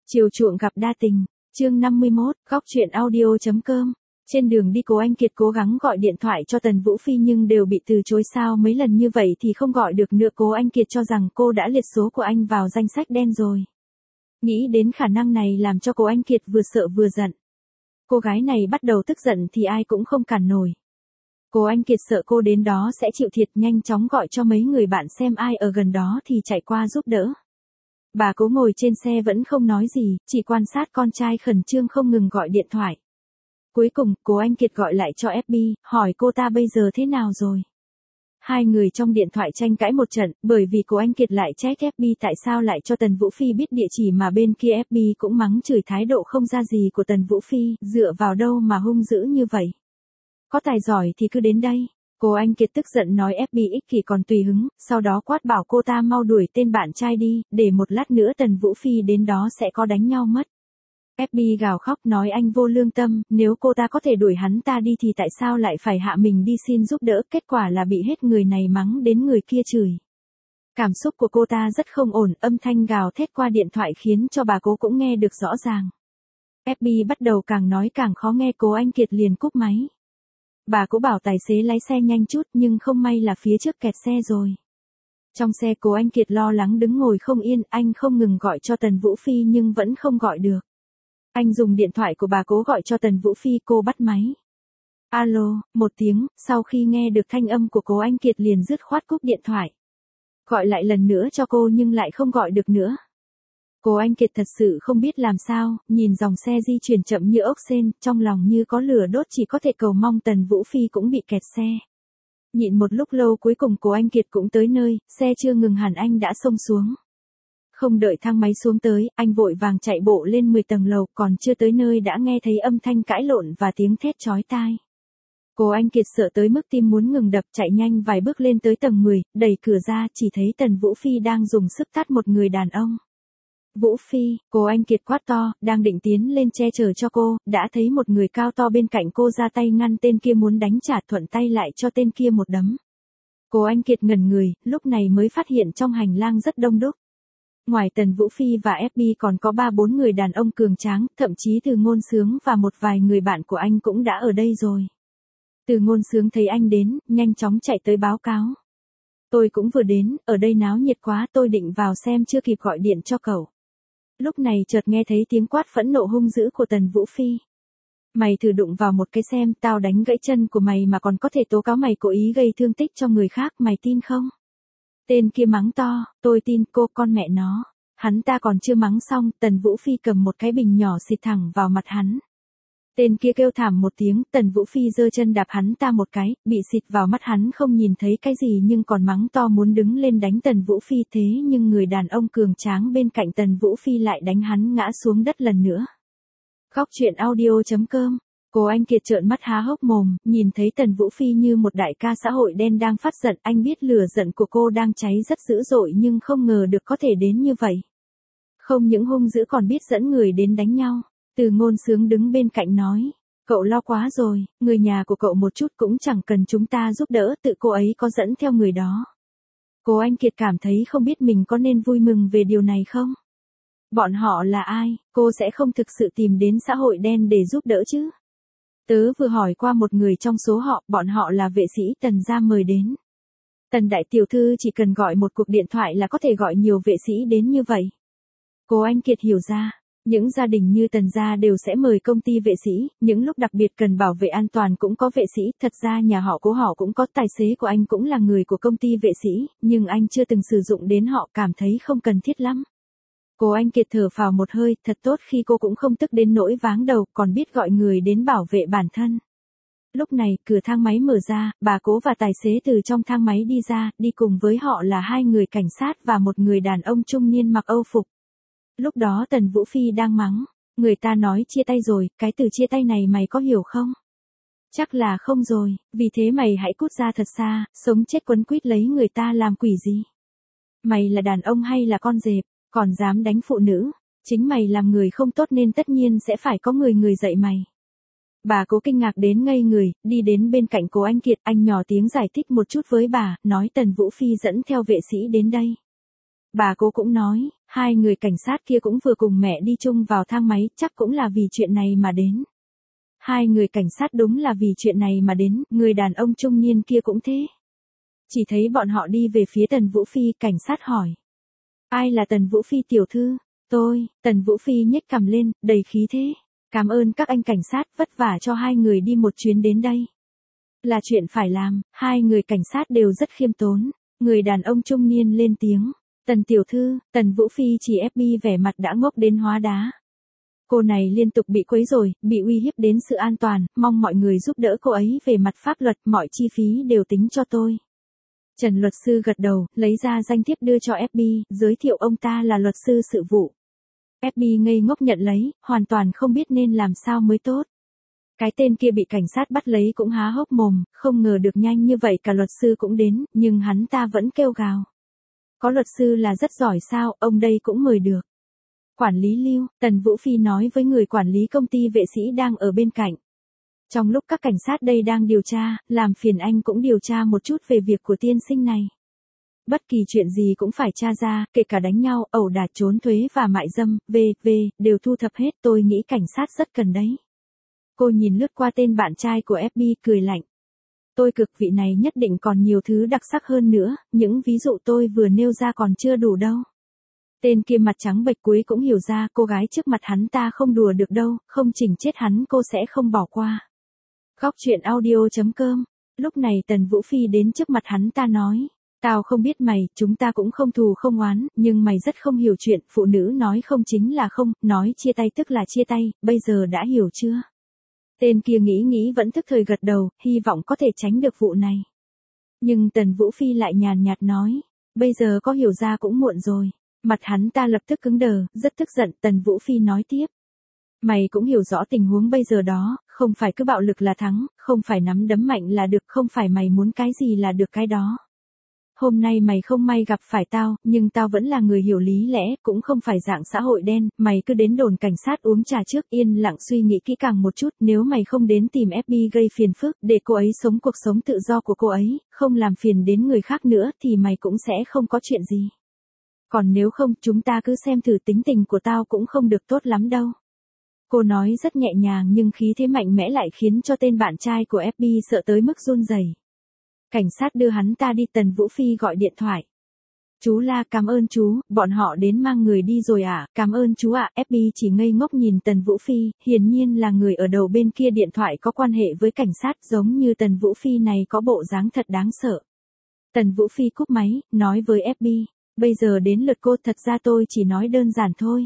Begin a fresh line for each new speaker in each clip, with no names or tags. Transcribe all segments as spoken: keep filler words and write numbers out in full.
Chiều chuộng gặp đa tình, chương năm mươi mốt, góc truyện audio.com. Trên đường đi Cố Anh Kiệt cố gắng gọi điện thoại cho Tần Vũ Phi nhưng đều bị từ chối, sao mấy lần như vậy thì không gọi được nữa. Cố Anh Kiệt cho rằng cô đã liệt số của anh vào danh sách đen rồi. Nghĩ đến khả năng này làm cho Cố Anh Kiệt vừa sợ vừa giận. Cô gái này bắt đầu tức giận thì ai cũng không cản nổi. Cố Anh Kiệt sợ cô đến đó sẽ chịu thiệt, nhanh chóng gọi cho mấy người bạn xem ai ở gần đó thì chạy qua giúp đỡ. Bà Cố ngồi trên xe vẫn không nói gì, chỉ quan sát con trai khẩn trương không ngừng gọi điện thoại. Cuối cùng, Cố Anh Kiệt gọi lại cho ép bê, hỏi cô ta bây giờ thế nào rồi. Hai người trong điện thoại tranh cãi một trận, bởi vì Cố Anh Kiệt lại trách ép bê tại sao lại cho Tần Vũ Phi biết địa chỉ, mà bên kia ép bê cũng mắng chửi thái độ không ra gì của Tần Vũ Phi, dựa vào đâu mà hung dữ như vậy. Có tài giỏi thì cứ đến đây. Cố Anh Kiệt tức giận nói ép bê ích kỷ còn tùy hứng, sau đó quát bảo cô ta mau đuổi tên bạn trai đi, để một lát nữa Tần Vũ Phi đến đó sẽ có đánh nhau mất. ép bê gào khóc nói anh vô lương tâm, nếu cô ta có thể đuổi hắn ta đi thì tại sao lại phải hạ mình đi xin giúp đỡ, kết quả là bị hết người này mắng đến người kia chửi. Cảm xúc của cô ta rất không ổn, âm thanh gào thét qua điện thoại khiến cho bà Cố cũng nghe được rõ ràng. ép bê bắt đầu càng nói càng khó nghe, Cố Anh Kiệt liền cúp máy. Bà Cố bảo tài xế lái xe nhanh chút nhưng không may là phía trước kẹt xe rồi. Trong xe Cố Anh Kiệt lo lắng đứng ngồi không yên, anh không ngừng gọi cho Tần Vũ Phi nhưng vẫn không gọi được. Anh dùng điện thoại của bà Cố gọi cho Tần Vũ Phi, cô bắt máy. Alo, một tiếng, sau khi nghe được thanh âm của Cố Anh Kiệt liền dứt khoát cúp điện thoại. Gọi lại lần nữa cho cô nhưng lại không gọi được nữa. Cố Anh Kiệt thật sự không biết làm sao, nhìn dòng xe di chuyển chậm như ốc sên, trong lòng như có lửa đốt, chỉ có thể cầu mong Tần Vũ Phi cũng bị kẹt xe. Nhịn một lúc lâu cuối cùng Cố Anh Kiệt cũng tới nơi, xe chưa ngừng hẳn anh đã xông xuống. Không đợi thang máy xuống tới, anh vội vàng chạy bộ lên mười tầng lầu, còn chưa tới nơi đã nghe thấy âm thanh cãi lộn và tiếng thét chói tai. Cố Anh Kiệt sợ tới mức tim muốn ngừng đập, chạy nhanh vài bước lên tới tầng mười, đẩy cửa ra chỉ thấy Tần Vũ Phi đang dùng sức tát một người đàn ông. Vũ Phi, Cố Anh Kiệt quát to, đang định tiến lên che chở cho cô, đã thấy một người cao to bên cạnh cô ra tay ngăn tên kia muốn đánh trả, thuận tay lại cho tên kia một đấm. Cố Anh Kiệt ngẩn người, lúc này mới phát hiện trong hành lang rất đông đúc. Ngoài Tần Vũ Phi và ép bê còn có ba bốn người đàn ông cường tráng, thậm chí Từ Ngôn Sướng và một vài người bạn của anh cũng đã ở đây rồi. Từ Ngôn Sướng thấy anh đến, nhanh chóng chạy tới báo cáo. Tôi cũng vừa đến, ở đây náo nhiệt quá, tôi định vào xem chưa kịp gọi điện cho cậu. Lúc này chợt nghe thấy tiếng quát phẫn nộ hung dữ của Tần Vũ Phi. Mày thử đụng vào một cái xem, tao đánh gãy chân của mày mà còn có thể tố cáo mày cố ý gây thương tích cho người khác, mày tin không? Tên kia mắng to, tôi tin cô, con mẹ nó. Hắn ta còn chưa mắng xong, Tần Vũ Phi cầm một cái bình nhỏ xịt thẳng vào mặt hắn. Tên kia kêu thảm một tiếng, Tần Vũ Phi giơ chân đạp hắn ta một cái, bị xịt vào mắt hắn không nhìn thấy cái gì nhưng còn mắng to muốn đứng lên đánh Tần Vũ Phi, thế nhưng người đàn ông cường tráng bên cạnh Tần Vũ Phi lại đánh hắn ngã xuống đất lần nữa. Góc truyện audio.com. Cố Anh Kiệt trợn mắt há hốc mồm, nhìn thấy Tần Vũ Phi như một đại ca xã hội đen đang phát giận, anh biết lửa giận của cô đang cháy rất dữ dội nhưng không ngờ được có thể đến như vậy. Không những hung dữ còn biết dẫn người đến đánh nhau. Từ Ngôn Sướng đứng bên cạnh nói, cậu lo quá rồi, người nhà của cậu một chút cũng chẳng cần chúng ta giúp đỡ, tự cô ấy có dẫn theo người đó. Cố Anh Kiệt cảm thấy không biết mình có nên vui mừng về điều này không? Bọn họ là ai, cô sẽ không thực sự tìm đến xã hội đen để giúp đỡ chứ? Tớ vừa hỏi qua một người trong số họ, bọn họ là vệ sĩ Tần gia mời đến. Tần đại tiểu thư chỉ cần gọi một cuộc điện thoại là có thể gọi nhiều vệ sĩ đến như vậy. Cố Anh Kiệt hiểu ra, những gia đình như Tần gia đều sẽ mời công ty vệ sĩ, những lúc đặc biệt cần bảo vệ an toàn cũng có vệ sĩ, thật ra nhà họ Cố họ cũng có, tài xế của anh cũng là người của công ty vệ sĩ, nhưng anh chưa từng sử dụng đến họ, cảm thấy không cần thiết lắm. Cố Anh Kiệt thở phào một hơi, thật tốt khi cô cũng không tức đến nỗi váng đầu, còn biết gọi người đến bảo vệ bản thân. Lúc này, cửa thang máy mở ra, bà Cố và tài xế từ trong thang máy đi ra, đi cùng với họ là hai người cảnh sát và một người đàn ông trung niên mặc Âu phục. Lúc đó Tần Vũ Phi đang mắng, người ta nói chia tay rồi, cái từ chia tay này mày có hiểu không? Chắc là không rồi, vì thế mày hãy cút ra thật xa, sống chết quấn quýt lấy người ta làm quỷ gì? Mày là đàn ông hay là con dẹp, còn dám đánh phụ nữ? Chính mày làm người không tốt nên tất nhiên sẽ phải có người người dạy mày. Bà Cố kinh ngạc đến ngây người, đi đến bên cạnh Cố Anh Kiệt, anh nhỏ tiếng giải thích một chút với bà, nói Tần Vũ Phi dẫn theo vệ sĩ đến đây. Bà Cố cũng nói, Hai người cảnh sát kia cũng vừa cùng mẹ đi chung vào thang máy, chắc cũng là vì chuyện này mà đến. Hai người cảnh sát đúng là vì chuyện này mà đến, người đàn ông trung niên kia cũng thế. Chỉ thấy bọn họ đi về phía Tần Vũ Phi, cảnh sát hỏi. Ai là Tần Vũ Phi tiểu thư? Tôi, Tần Vũ Phi nhếch cằm lên, đầy khí thế. Cảm ơn các anh cảnh sát, vất vả cho hai người đi một chuyến đến đây. Là chuyện phải làm, hai người cảnh sát đều rất khiêm tốn. Người đàn ông trung niên lên tiếng. Tần tiểu thư, Tần Vũ Phi chỉ ép bi vẻ mặt đã ngốc đến hóa đá. Cô này liên tục bị quấy rối, bị uy hiếp đến sự an toàn, mong mọi người giúp đỡ cô ấy về mặt pháp luật, mọi chi phí đều tính cho tôi. Trần luật sư gật đầu, lấy ra danh thiếp đưa cho ép bi, giới thiệu ông ta là luật sư sự vụ. ép bi ngây ngốc nhận lấy, hoàn toàn không biết nên làm sao mới tốt. Cái tên kia bị cảnh sát bắt lấy cũng há hốc mồm, không ngờ được nhanh như vậy cả luật sư cũng đến, nhưng hắn ta vẫn kêu gào. Có luật sư là rất giỏi sao, ông đây cũng mời được. Quản lý Lưu, Tần Vũ Phi nói với người quản lý công ty vệ sĩ đang ở bên cạnh. Trong lúc các cảnh sát đây đang điều tra, làm phiền anh cũng điều tra một chút về việc của tiên sinh này. Bất kỳ chuyện gì cũng phải tra ra, kể cả đánh nhau, ẩu đả, trốn thuế và mại dâm, vân vân, đều thu thập hết, tôi nghĩ cảnh sát rất cần đấy. Cô nhìn lướt qua tên bạn trai của ép bi, cười lạnh. Tôi cực vị này nhất định còn nhiều thứ đặc sắc hơn nữa, những ví dụ tôi vừa nêu ra còn chưa đủ đâu. Tên kia mặt trắng bệch cuối cũng hiểu ra cô gái trước mặt hắn ta không đùa được đâu, không chỉnh chết hắn cô sẽ không bỏ qua. Góc truyện audio chấm com. Lúc này Tần Vũ Phi đến trước mặt hắn ta nói. Tao không biết mày, chúng ta cũng không thù không oán, nhưng mày rất không hiểu chuyện, phụ nữ nói không chính là không, nói chia tay tức là chia tay, bây giờ đã hiểu chưa? Tên kia nghĩ nghĩ vẫn thức thời gật đầu, hy vọng có thể tránh được vụ này. Nhưng Tần Vũ Phi lại nhàn nhạt nói, bây giờ có hiểu ra cũng muộn rồi. Mặt hắn ta lập tức cứng đờ, rất tức giận, Tần Vũ Phi nói tiếp. Mày cũng hiểu rõ tình huống bây giờ đó, không phải cứ bạo lực là thắng, không phải nắm đấm mạnh là được, không phải mày muốn cái gì là được cái đó. Hôm nay mày không may gặp phải tao, nhưng tao vẫn là người hiểu lý lẽ, cũng không phải dạng xã hội đen, mày cứ đến đồn cảnh sát uống trà trước, yên lặng suy nghĩ kỹ càng một chút, nếu mày không đến tìm ép bi gây phiền phức, để cô ấy sống cuộc sống tự do của cô ấy, không làm phiền đến người khác nữa, thì mày cũng sẽ không có chuyện gì. Còn nếu không, chúng ta cứ xem thử, tính tình của tao cũng không được tốt lắm đâu. Cô nói rất nhẹ nhàng nhưng khí thế mạnh mẽ lại khiến cho tên bạn trai của ép bi sợ tới mức run rẩy. Cảnh sát đưa hắn ta đi, Tần Vũ Phi gọi điện thoại. Chú La, cảm ơn chú, bọn họ đến mang người đi rồi à, cảm ơn chú ạ. ép bi chỉ ngây ngốc nhìn Tần Vũ Phi, hiển nhiên là người ở đầu bên kia điện thoại có quan hệ với cảnh sát, giống như Tần Vũ Phi này có bộ dáng thật đáng sợ. Tần Vũ Phi cúp máy, nói với ép bi, bây giờ đến lượt cô, thật ra tôi chỉ nói đơn giản thôi.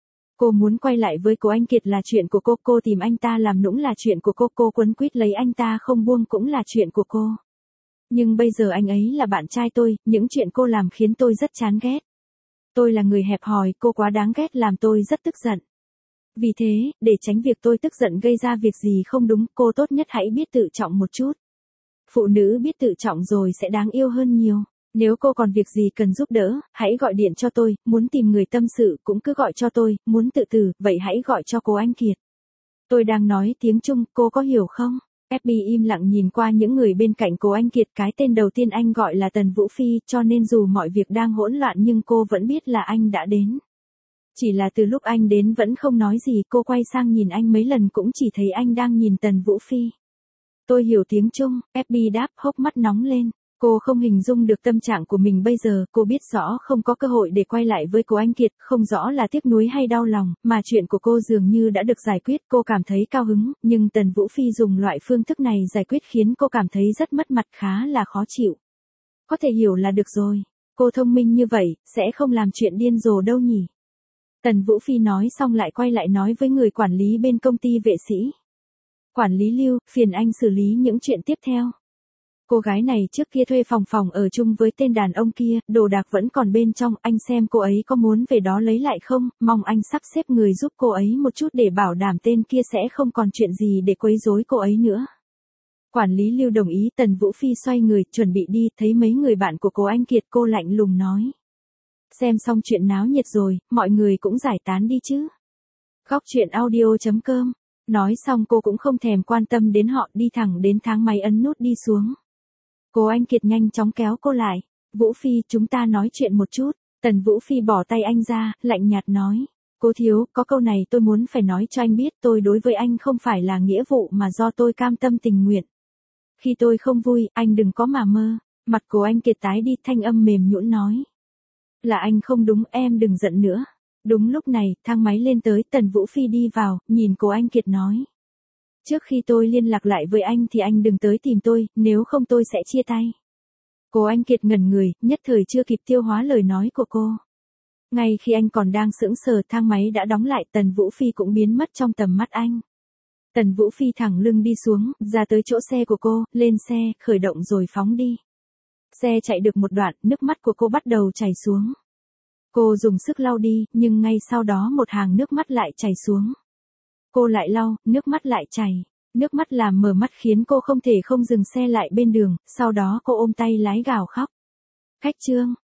Cô muốn quay lại với cô anh Kiệt là chuyện của cô, cô tìm anh ta làm nũng là chuyện của cô, cô quấn quýt lấy anh ta không buông cũng là chuyện của cô. Nhưng bây giờ anh ấy là bạn trai tôi, những chuyện cô làm khiến tôi rất chán ghét. Tôi là người hẹp hòi, cô quá đáng ghét làm tôi rất tức giận. Vì thế, để tránh việc tôi tức giận gây ra việc gì không đúng, cô tốt nhất hãy biết tự trọng một chút. Phụ nữ biết tự trọng rồi sẽ đáng yêu hơn nhiều. Nếu cô còn việc gì cần giúp đỡ, hãy gọi điện cho tôi, muốn tìm người tâm sự cũng cứ gọi cho tôi, muốn tự tử, vậy hãy gọi cho cô anh Kiệt. Tôi đang nói tiếng Trung, cô có hiểu không? ép bi im lặng nhìn qua những người bên cạnh cô anh Kiệt, cái tên đầu tiên anh gọi là Tần Vũ Phi, cho nên dù mọi việc đang hỗn loạn nhưng cô vẫn biết là anh đã đến. Chỉ là từ lúc anh đến vẫn không nói gì, cô quay sang nhìn anh mấy lần cũng chỉ thấy anh đang nhìn Tần Vũ Phi. Tôi hiểu tiếng Trung, ép bi đáp, hốc mắt nóng lên. Cô không hình dung được tâm trạng của mình bây giờ, cô biết rõ không có cơ hội để quay lại với cô anh Kiệt, không rõ là tiếc nuối hay đau lòng, mà chuyện của cô dường như đã được giải quyết, cô cảm thấy cao hứng, nhưng Tần Vũ Phi dùng loại phương thức này giải quyết khiến cô cảm thấy rất mất mặt, khá là khó chịu. Có thể hiểu là được rồi, cô thông minh như vậy, sẽ không làm chuyện điên rồ đâu nhỉ. Tần Vũ Phi nói xong lại quay lại nói với người quản lý bên công ty vệ sĩ. Quản lý Lưu, phiền anh xử lý những chuyện tiếp theo. Cô gái này trước kia thuê phòng phòng ở chung với tên đàn ông kia, đồ đạc vẫn còn bên trong, anh xem cô ấy có muốn về đó lấy lại không, mong anh sắp xếp người giúp cô ấy một chút để bảo đảm tên kia sẽ không còn chuyện gì để quấy rối cô ấy nữa. Quản lý Lưu đồng ý, Tần Vũ Phi xoay người, chuẩn bị đi, thấy mấy người bạn của cô anh Kiệt, cô lạnh lùng nói. Xem xong chuyện náo nhiệt rồi, mọi người cũng giải tán đi chứ. Góc truyện audio chấm com. Nói xong cô cũng không thèm quan tâm đến họ, đi thẳng đến thang máy ấn nút đi xuống. Cô anh Kiệt nhanh chóng kéo cô lại. Vũ Phi, chúng ta nói chuyện một chút. Tần Vũ Phi bỏ tay anh ra, lạnh nhạt nói. Cố thiếu, có câu này tôi muốn phải nói cho anh biết, tôi đối với anh không phải là nghĩa vụ mà do tôi cam tâm tình nguyện. Khi tôi không vui, anh đừng có mà mơ. Mặt Cố Anh Kiệt tái đi, thanh âm mềm nhũn nói. Là anh không đúng, em đừng giận nữa. Đúng lúc này, thang máy lên tới, Tần Vũ Phi đi vào, nhìn Cố Anh Kiệt nói. Trước khi tôi liên lạc lại với anh thì anh đừng tới tìm tôi, nếu không tôi sẽ chia tay. Cố Anh Kiệt ngẩn người, nhất thời chưa kịp tiêu hóa lời nói của cô. Ngay khi anh còn đang sững sờ, thang máy đã đóng lại, Tần Vũ Phi cũng biến mất trong tầm mắt anh. Tần Vũ Phi thẳng lưng đi xuống, ra tới chỗ xe của cô, lên xe, khởi động rồi phóng đi. Xe chạy được một đoạn, nước mắt của cô bắt đầu chảy xuống. Cô dùng sức lau đi, nhưng ngay sau đó một hàng nước mắt lại chảy xuống. Cô lại lau, nước mắt lại chảy. Nước mắt làm mờ mắt khiến cô không thể không dừng xe lại bên đường, sau đó cô ôm tay lái gào khóc. Khách Trương,